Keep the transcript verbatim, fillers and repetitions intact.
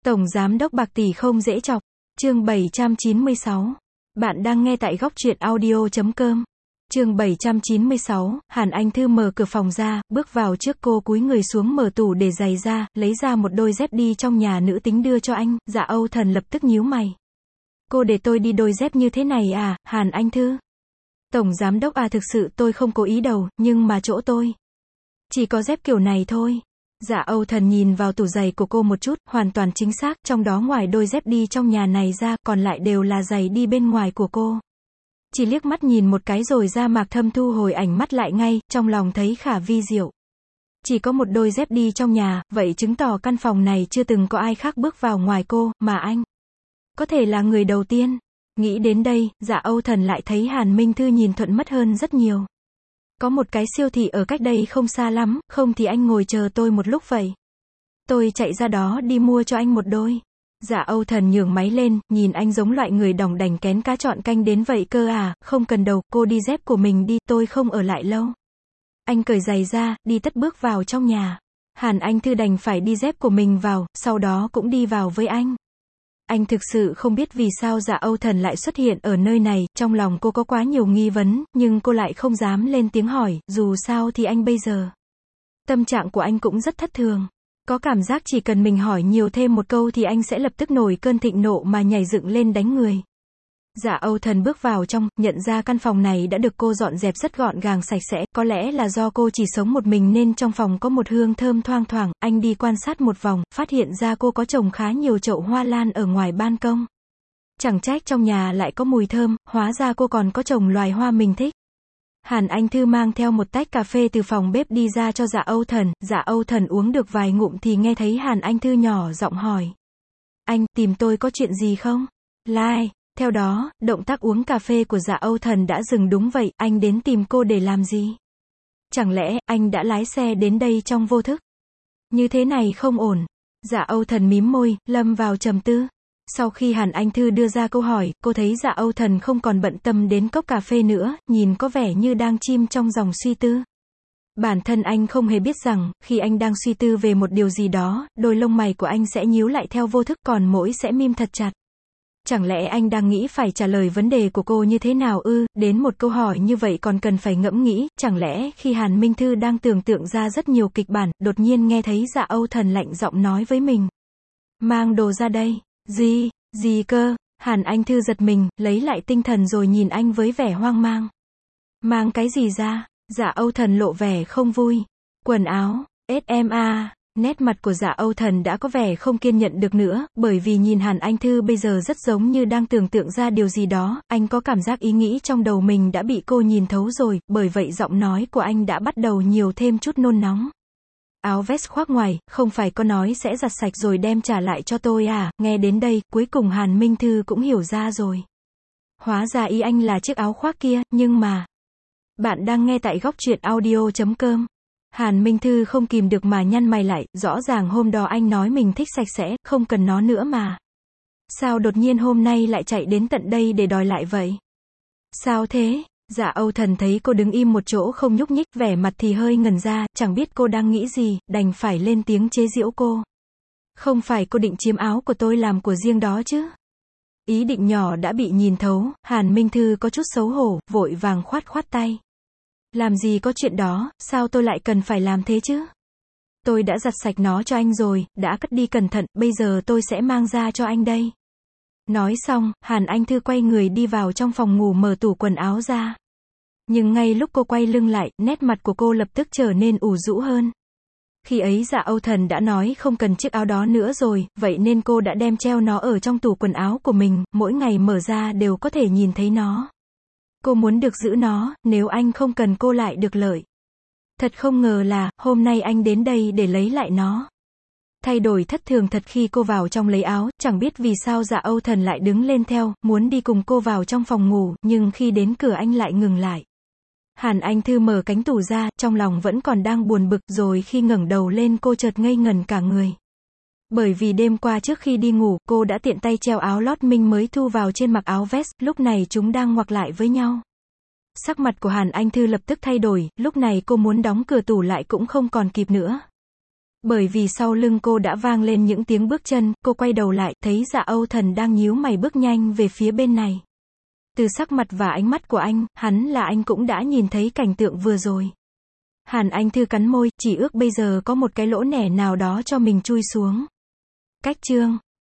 Tổng Giám đốc bạc tỷ không dễ chọc. Chương bảy trăm chín mươi sáu. Bạn đang nghe tại góc truyện audio chấm com. Chương bảy trăm chín mươi sáu, Hàn Anh Thư mở cửa phòng ra, bước vào trước cô cúi người xuống mở tủ để giày ra, lấy ra một đôi dép đi trong nhà nữ tính đưa cho anh. Dạ Âu Thần lập tức nhíu mày. Cô để tôi đi đôi dép như thế này à, Hàn Anh Thư? Tổng Giám đốc à, thực sự tôi không cố ý đâu, nhưng mà chỗ tôi chỉ có dép kiểu này thôi. Dạ Âu Thần nhìn vào tủ giày của cô một chút, hoàn toàn chính xác, trong đó ngoài đôi dép đi trong nhà này ra, còn lại đều là giày đi bên ngoài của cô. Chỉ liếc mắt nhìn một cái rồi ra Mạc Thâm thu hồi ảnh mắt lại ngay, trong lòng thấy khả vi diệu. Chỉ có một đôi dép đi trong nhà, vậy chứng tỏ căn phòng này chưa từng có ai khác bước vào ngoài cô, mà anh có thể là người đầu tiên. Nghĩ đến đây, Dạ Âu Thần lại thấy Hàn Minh Thư nhìn thuận mắt hơn rất nhiều. Có một cái siêu thị ở cách đây không xa lắm, không thì anh ngồi chờ tôi một lúc vậy. Tôi chạy ra đó đi mua cho anh một đôi. Dạ Âu Thần nhường máy lên, nhìn anh giống loại người đỏng đành kén cá chọn canh đến vậy cơ à, không cần đâu, cô đi dép của mình đi, tôi không ở lại lâu. Anh cởi giày ra, đi tất bước vào trong nhà. Hàn Anh Thư đành phải đi dép của mình vào, sau đó cũng đi vào với anh. Anh thực sự không biết vì sao Dạ Âu Thần lại xuất hiện ở nơi này, trong lòng cô có quá nhiều nghi vấn, nhưng cô lại không dám lên tiếng hỏi, dù sao thì anh bây giờ. Tâm trạng của anh cũng rất thất thường. Có cảm giác chỉ cần mình hỏi nhiều thêm một câu thì anh sẽ lập tức nổi cơn thịnh nộ mà nhảy dựng lên đánh người. Dạ Âu Thần bước vào trong, nhận ra căn phòng này đã được cô dọn dẹp rất gọn gàng sạch sẽ, có lẽ là do cô chỉ sống một mình nên trong phòng có một hương thơm thoang thoảng, anh đi quan sát một vòng, phát hiện ra cô có trồng khá nhiều chậu hoa lan ở ngoài ban công. Chẳng trách trong nhà lại có mùi thơm, hóa ra cô còn có trồng loài hoa mình thích. Hàn Anh Thư mang theo một tách cà phê từ phòng bếp đi ra cho Dạ Âu Thần, Dạ Âu Thần uống được vài ngụm thì nghe thấy Hàn Anh Thư nhỏ giọng hỏi. Anh, tìm tôi có chuyện gì không? Lai. Theo đó, động tác uống cà phê của Dạ Âu Thần đã dừng. Đúng vậy, anh đến tìm cô để làm gì? Chẳng lẽ, anh đã lái xe đến đây trong vô thức? Như thế này không ổn. Dạ Âu Thần mím môi, lâm vào trầm tư. Sau khi Hàn Anh Thư đưa ra câu hỏi, cô thấy Dạ Âu Thần không còn bận tâm đến cốc cà phê nữa, nhìn có vẻ như đang chìm trong dòng suy tư. Bản thân anh không hề biết rằng, khi anh đang suy tư về một điều gì đó, đôi lông mày của anh sẽ nhíu lại theo vô thức, còn mỗi sẽ mím thật chặt. Chẳng lẽ anh đang nghĩ phải trả lời vấn đề của cô như thế nào ư? Đến một câu hỏi như vậy còn cần phải ngẫm nghĩ, chẳng lẽ khi Hàn Minh Thư đang tưởng tượng ra rất nhiều kịch bản, đột nhiên nghe thấy Dạ Âu Thần lạnh giọng nói với mình. Mang đồ ra đây. Gì? Gì cơ? Hàn Anh Thư giật mình, lấy lại tinh thần rồi nhìn anh với vẻ hoang mang. Mang cái gì ra? Dạ Âu Thần lộ vẻ không vui. Quần áo, ét em a. Nét mặt của Dạ Âu Thần đã có vẻ không kiên nhẫn được nữa, bởi vì nhìn Hàn Anh Thư bây giờ rất giống như đang tưởng tượng ra điều gì đó, anh có cảm giác ý nghĩ trong đầu mình đã bị cô nhìn thấu rồi, bởi vậy giọng nói của anh đã bắt đầu nhiều thêm chút nôn nóng. Áo vest khoác ngoài, không phải có nói sẽ giặt sạch rồi đem trả lại cho tôi à? Nghe đến đây, cuối cùng Hàn Minh Thư cũng hiểu ra rồi. Hóa ra ý anh là chiếc áo khoác kia, nhưng mà... Bạn đang nghe tại góc truyện audio chấm com. Hàn Minh Thư không kìm được mà nhăn mày lại, rõ ràng hôm đó anh nói mình thích sạch sẽ, không cần nó nữa mà. Sao đột nhiên hôm nay lại chạy đến tận đây để đòi lại vậy? Sao thế? Dạ Âu Thần thấy cô đứng im một chỗ không nhúc nhích, vẻ mặt thì hơi ngần ra, chẳng biết cô đang nghĩ gì, đành phải lên tiếng chế giễu cô. Không phải cô định chiếm áo của tôi làm của riêng đó chứ? Ý định nhỏ đã bị nhìn thấu, Hàn Minh Thư có chút xấu hổ, vội vàng khoát khoát tay. Làm gì có chuyện đó, sao tôi lại cần phải làm thế chứ? Tôi đã giặt sạch nó cho anh rồi, đã cất đi cẩn thận, bây giờ tôi sẽ mang ra cho anh đây. Nói xong, Hàn Anh Thư quay người đi vào trong phòng ngủ mở tủ quần áo ra. Nhưng ngay lúc cô quay lưng lại, nét mặt của cô lập tức trở nên ủ rũ hơn. Khi ấy Dạ Âu Thần đã nói không cần chiếc áo đó nữa rồi, vậy nên cô đã đem treo nó ở trong tủ quần áo của mình, mỗi ngày mở ra đều có thể nhìn thấy nó. Cô muốn được giữ nó, nếu anh không cần cô lại được lợi. Thật không ngờ là, hôm nay anh đến đây để lấy lại nó. Thay đổi thất thường thật khi cô vào trong lấy áo, chẳng biết vì sao Dạ Âu Thần lại đứng lên theo, muốn đi cùng cô vào trong phòng ngủ, nhưng khi đến cửa anh lại ngừng lại. Hàn Anh Thư mở cánh tủ ra, trong lòng vẫn còn đang buồn bực, rồi khi ngẩng đầu lên cô chợt ngây ngần cả người. Bởi vì đêm qua trước khi đi ngủ, cô đã tiện tay treo áo lót mình mới thu vào trên mặc áo vest, lúc này chúng đang ngoặc lại với nhau. Sắc mặt của Hàn Anh Thư lập tức thay đổi, lúc này cô muốn đóng cửa tủ lại cũng không còn kịp nữa. Bởi vì sau lưng cô đã vang lên những tiếng bước chân, cô quay đầu lại, thấy Dạ Âu Thần đang nhíu mày bước nhanh về phía bên này. Từ sắc mặt và ánh mắt của anh, hắn là anh cũng đã nhìn thấy cảnh tượng vừa rồi. Hàn Anh Thư cắn môi, chỉ ước bây giờ có một cái lỗ nẻ nào đó cho mình chui xuống. Cách chương